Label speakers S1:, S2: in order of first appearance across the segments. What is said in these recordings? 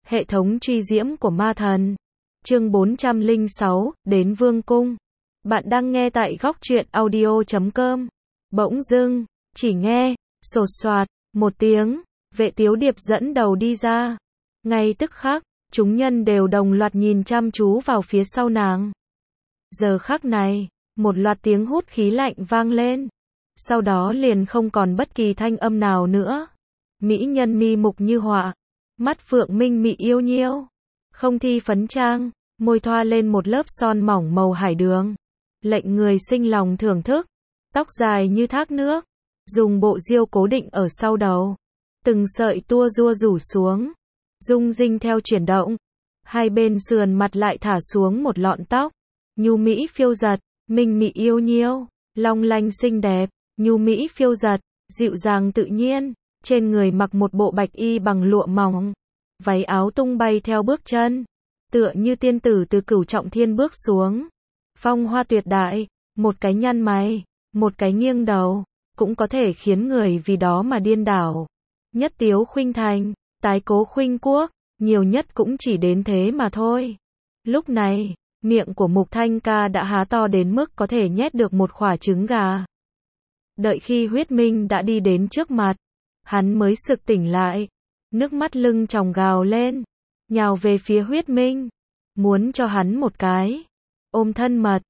S1: Hệ thống truy diễm của ma thần. Chương 406, đến Vương cung. Bạn đang nghe tại góc truyện audio.com. Bỗng dưng, chỉ nghe, sột soạt, một tiếng, Vệ Tiếu Điệp dẫn đầu đi ra. Ngay tức khắc, chúng nhân đều đồng loạt nhìn chăm chú vào phía sau nàng. Giờ khắc này, một loạt tiếng hút khí lạnh vang lên. Sau đó liền không còn bất kỳ thanh âm nào nữa. Mỹ nhân mi mục như họa, mắt phượng minh mị yêu nhiêu, không thi phấn trang, môi thoa lên một lớp son mỏng màu hải đường, lệnh người sinh lòng thưởng thức. Tóc dài như thác nước, dùng bộ diêu cố định ở sau đầu, từng sợi tua rua rủ xuống, rung rinh theo chuyển động. Hai bên sườn mặt lại thả xuống một lọn tóc, nhu mỹ phiêu giật, minh mị yêu nhiêu, long lanh xinh đẹp, nhu mỹ phiêu giật, dịu dàng tự nhiên. Trên người mặc một bộ bạch y bằng lụa mỏng, váy áo tung bay theo bước chân, tựa như tiên tử từ cửu trọng thiên bước xuống. Phong hoa tuyệt đại, một cái nhăn mày, một cái nghiêng đầu, cũng có thể khiến người vì đó mà điên đảo. Nhất tiếu khuynh thành, tái cố khuynh quốc, nhiều nhất cũng chỉ đến thế mà thôi. Lúc này, miệng của Mục Thanh Ca đã há to đến mức có thể nhét được một quả trứng gà. Đợi khi Huyết Minh đã đi đến trước mặt, hắn mới sực tỉnh lại, nước mắt lưng tròng gào lên, nhào về phía Huyết Minh, muốn cho hắn một cái ôm thân mật.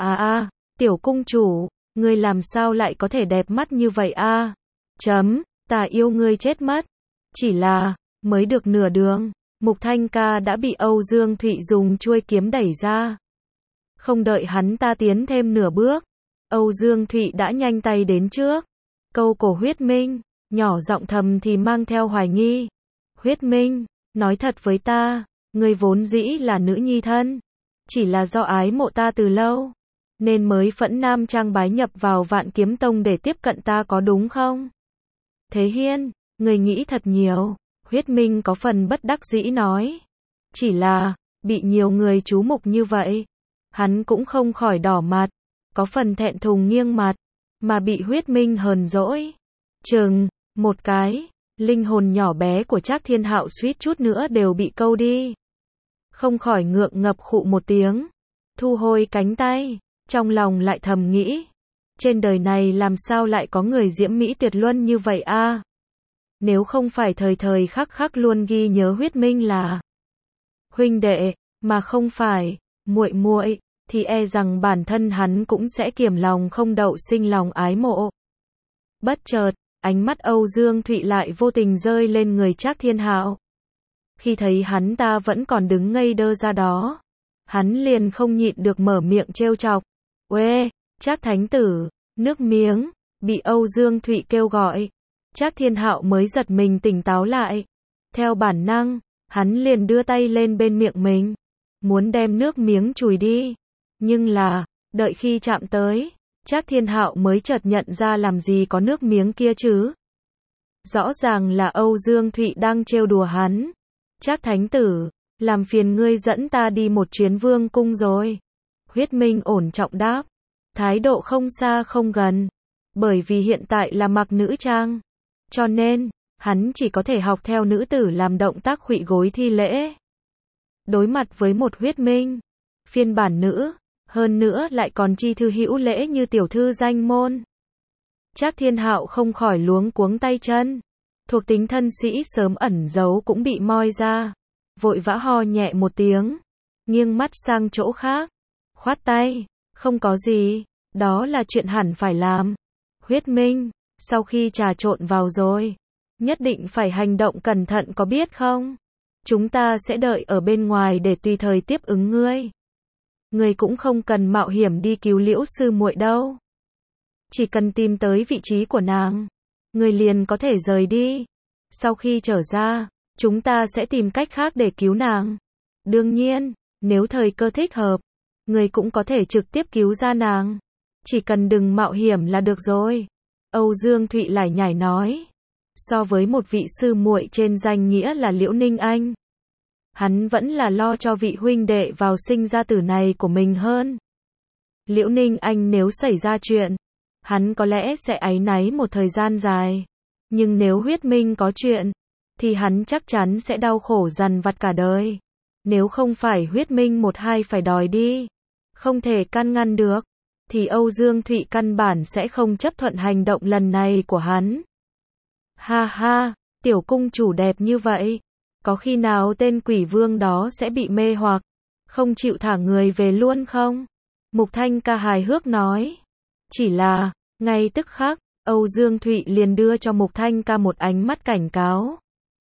S1: Tiểu cung chủ, ngươi làm sao lại có thể đẹp mắt như vậy a? Ta yêu ngươi chết mất. Chỉ là, mới được nửa đường, Mục Thanh Ca đã bị Âu Dương Thụy dùng chuôi kiếm đẩy ra. Không đợi hắn ta tiến thêm nửa bước, Âu Dương Thụy đã nhanh tay đến trước, câu cổ Huyết Minh, nhỏ giọng thầm thì mang theo hoài nghi. Huyết Minh, nói thật với ta, ngươi vốn dĩ là nữ nhi thân, chỉ là do ái mộ ta từ lâu, nên mới phẫn nam trang bái nhập vào Vạn Kiếm Tông để tiếp cận ta có đúng không? Thế Hiên, ngươi nghĩ thật nhiều. Huyết Minh có phần bất đắc dĩ nói. Chỉ là, bị nhiều người chú mục như vậy, hắn cũng không khỏi đỏ mặt, có phần thẹn thùng nghiêng mặt, mà bị Huyết Minh hờn dỗi. Chừng một cái, linh hồn nhỏ bé của Trác Thiên Hạo suýt chút nữa đều bị câu đi. Không khỏi ngượng ngập khụ một tiếng, thu hồi cánh tay, trong lòng lại thầm nghĩ, trên đời này làm sao lại có người diễm mỹ tuyệt luân như vậy a? Nếu không phải thời thời khắc khắc luôn ghi nhớ Huyết Minh là huynh đệ, mà không phải muội muội, thì e rằng bản thân hắn cũng sẽ kiềm lòng không đậu sinh lòng ái mộ. Bất chợt, ánh mắt Âu Dương Thụy lại vô tình rơi lên người Trác Thiên Hạo. Khi thấy hắn ta vẫn còn đứng ngây đơ ra đó, hắn liền không nhịn được mở miệng trêu chọc. Uê, Trác thánh tử, nước miếng, bị Âu Dương Thụy kêu gọi. Trác Thiên Hạo mới giật mình tỉnh táo lại. Theo bản năng, hắn liền đưa tay lên bên miệng mình, muốn đem nước miếng chùi đi. Nhưng là, đợi khi chạm tới, Trác Thiên Hạo mới chợt nhận ra làm gì có nước miếng kia chứ. Rõ ràng là Âu Dương Thụy đang trêu đùa hắn. Trác thánh tử, làm phiền ngươi dẫn ta đi một chuyến Vương cung rồi. Huyết Minh ổn trọng đáp, thái độ không xa không gần, bởi vì hiện tại là mặc nữ trang, cho nên, hắn chỉ có thể học theo nữ tử làm động tác khuỵu gối thi lễ. Đối mặt với một Huyết Minh, phiên bản nữ, hơn nữa lại còn chi thư hữu lễ như tiểu thư danh môn. Trác Thiên Hạo không khỏi luống cuống tay chân, thuộc tính thân sĩ sớm ẩn giấu cũng bị moi ra, vội vã ho nhẹ một tiếng, nghiêng mắt sang chỗ khác, khoát tay, không có gì, đó là chuyện hẳn phải làm. Huyết Minh, sau khi trà trộn vào rồi, nhất định phải hành động cẩn thận có biết không? Chúng ta sẽ đợi ở bên ngoài để tùy thời tiếp ứng ngươi. Ngươi cũng không cần mạo hiểm đi cứu Liễu sư muội đâu. Chỉ cần tìm tới vị trí của nàng, ngươi liền có thể rời đi. Sau khi trở ra, chúng ta sẽ tìm cách khác để cứu nàng. Đương nhiên, nếu thời cơ thích hợp, ngươi cũng có thể trực tiếp cứu ra nàng. Chỉ cần đừng mạo hiểm là được rồi. Âu Dương Thụy lải nhải nói. So với một vị sư muội trên danh nghĩa là Liễu Ninh Anh, hắn vẫn là lo cho vị huynh đệ vào sinh ra tử này của mình hơn. Liễu Ninh Anh nếu xảy ra chuyện, hắn có lẽ sẽ áy náy một thời gian dài. Nhưng nếu Huyết Minh có chuyện, thì hắn chắc chắn sẽ đau khổ dằn vặt cả đời. Nếu không phải huyết minh một hai phải đòi đi, không thể can ngăn được, thì Âu Dương Thụy căn bản sẽ không chấp thuận hành động lần này của hắn. Ha ha, tiểu cung chủ đẹp như vậy, có khi nào tên quỷ vương đó sẽ bị mê hoặc, không chịu thả người về luôn không? Mục Thanh Ca hài hước nói. Chỉ là, ngay tức khắc, Âu Dương Thụy liền đưa cho Mục Thanh Ca một ánh mắt cảnh cáo.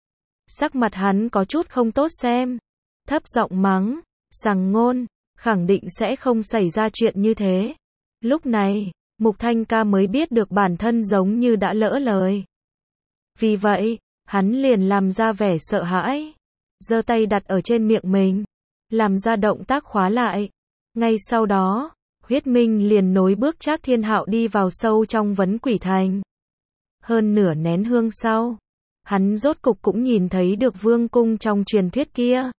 S1: Sắc mặt hắn có chút không tốt xem, thấp giọng mắng, sằng ngôn, khẳng định sẽ không xảy ra chuyện như thế. Lúc này, Mục Thanh Ca mới biết được bản thân giống như đã lỡ lời. Vì vậy, hắn liền làm ra vẻ sợ hãi, giơ tay đặt ở trên miệng mình, làm ra động tác khóa lại. Ngay sau đó, huyết minh liền nối bước Trác Thiên Hạo đi vào sâu trong Vấn Quỷ Thành. Hơn nửa nén hương sau, hắn rốt cục cũng nhìn thấy được vương cung trong truyền thuyết kia.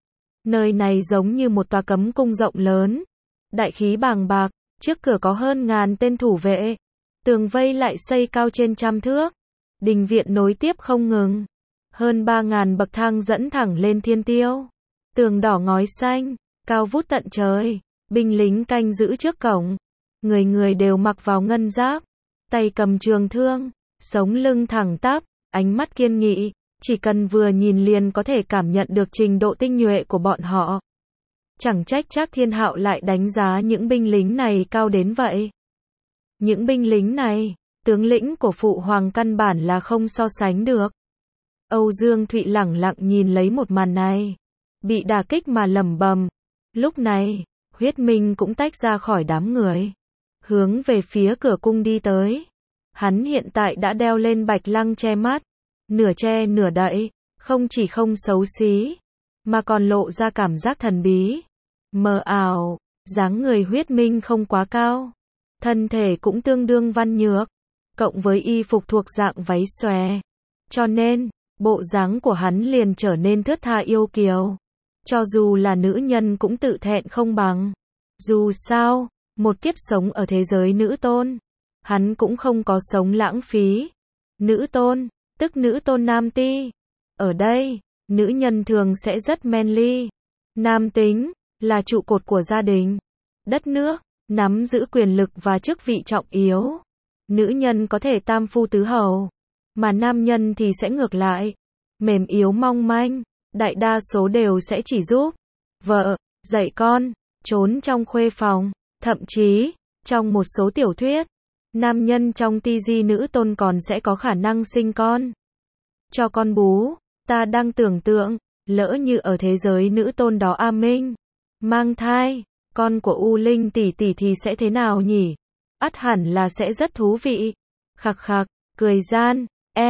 S1: Nơi này giống như một tòa cấm cung rộng lớn, đại khí bàng bạc, trước cửa có hơn ngàn tên thủ vệ, tường vây lại xây cao trên trăm thước, đình viện nối tiếp không ngừng, hơn 3.000 bậc thang dẫn thẳng lên thiên tiêu, tường đỏ ngói xanh, cao vút tận trời, binh lính canh giữ trước cổng, người người đều mặc vào ngân giáp, tay cầm trường thương, sống lưng thẳng tắp, ánh mắt kiên nghị, chỉ cần vừa nhìn liền có thể cảm nhận được trình độ tinh nhuệ của bọn họ. Chẳng trách Trác Thiên Hạo lại đánh giá những binh lính này cao đến vậy. Những binh lính này, tướng lĩnh của phụ hoàng căn bản là không so sánh được. Âu Dương Thụy lẳng lặng nhìn lấy một màn này, bị đả kích mà lẩm bẩm. Lúc này, huyết minh cũng tách ra khỏi đám người, hướng về phía cửa cung đi tới. Hắn hiện tại đã đeo lên bạch lăng che mắt, nửa che nửa đậy, không chỉ không xấu xí, mà còn lộ ra cảm giác thần bí, mờ ảo. Dáng người huyết minh không quá cao, thân thể cũng tương đương văn nhược, cộng với y phục thuộc dạng váy xòe, cho nên, bộ dáng của hắn liền trở nên thướt tha yêu kiều. Cho dù là nữ nhân cũng tự thẹn không bằng. Dù sao, một kiếp sống ở thế giới nữ tôn, hắn cũng không có sống lãng phí. Nữ tôn, tức nữ tôn nam ti. Ở đây, nữ nhân thường sẽ rất manly. Nam tính, là trụ cột của gia đình, đất nước, nắm giữ quyền lực và chức vị trọng yếu. Nữ nhân có thể tam phu tứ hầu, mà nam nhân thì sẽ ngược lại, mềm yếu mong manh, đại đa số đều sẽ chỉ giúp vợ, dạy con, trốn trong khuê phòng, thậm chí, trong một số tiểu thuyết, nam nhân trong ti di nữ tôn còn sẽ có khả năng sinh con, cho con bú. Ta đang tưởng tượng, lỡ như ở thế giới nữ tôn đó A Minh mang thai, con của U Linh tỷ tỷ thì sẽ thế nào nhỉ? Ắt hẳn là sẽ rất thú vị. Khặc khặc, cười gian,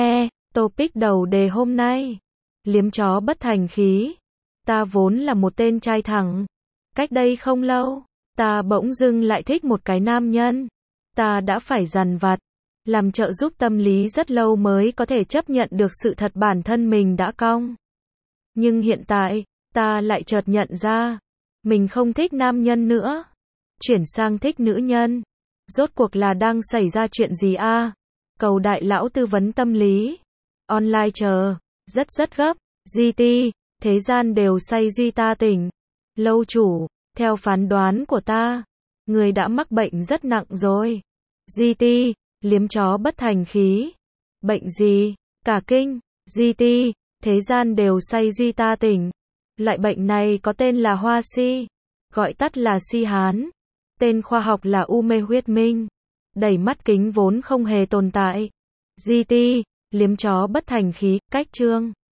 S1: topic đầu đề hôm nay. Liếm chó bất thành khí. Ta vốn là một tên trai thẳng. Cách đây không lâu, ta bỗng dưng lại thích một cái nam nhân. Ta đã phải dằn vặt, làm trợ giúp tâm lý rất lâu mới có thể chấp nhận được sự thật bản thân mình đã cong. Nhưng hiện tại, ta lại chợt nhận ra, mình không thích nam nhân nữa. Chuyển sang thích nữ nhân. Rốt cuộc là đang xảy ra chuyện gì a? Cầu đại lão tư vấn tâm lý. Online chờ. Rất gấp. GT. Thế gian đều say duy ta tỉnh. Lâu chủ. Theo phán đoán của ta, người đã mắc bệnh rất nặng rồi. GT. Liếm chó bất thành khí. Bệnh gì? Cả kinh. GT. Thế gian đều say duy ta tỉnh. Loại bệnh này có tên là hoa si, gọi tắt là si hán. Tên khoa học là u mê huyết minh. Đẩy mắt kính vốn không hề tồn tại. GT, liếm chó bất thành khí, cách chương.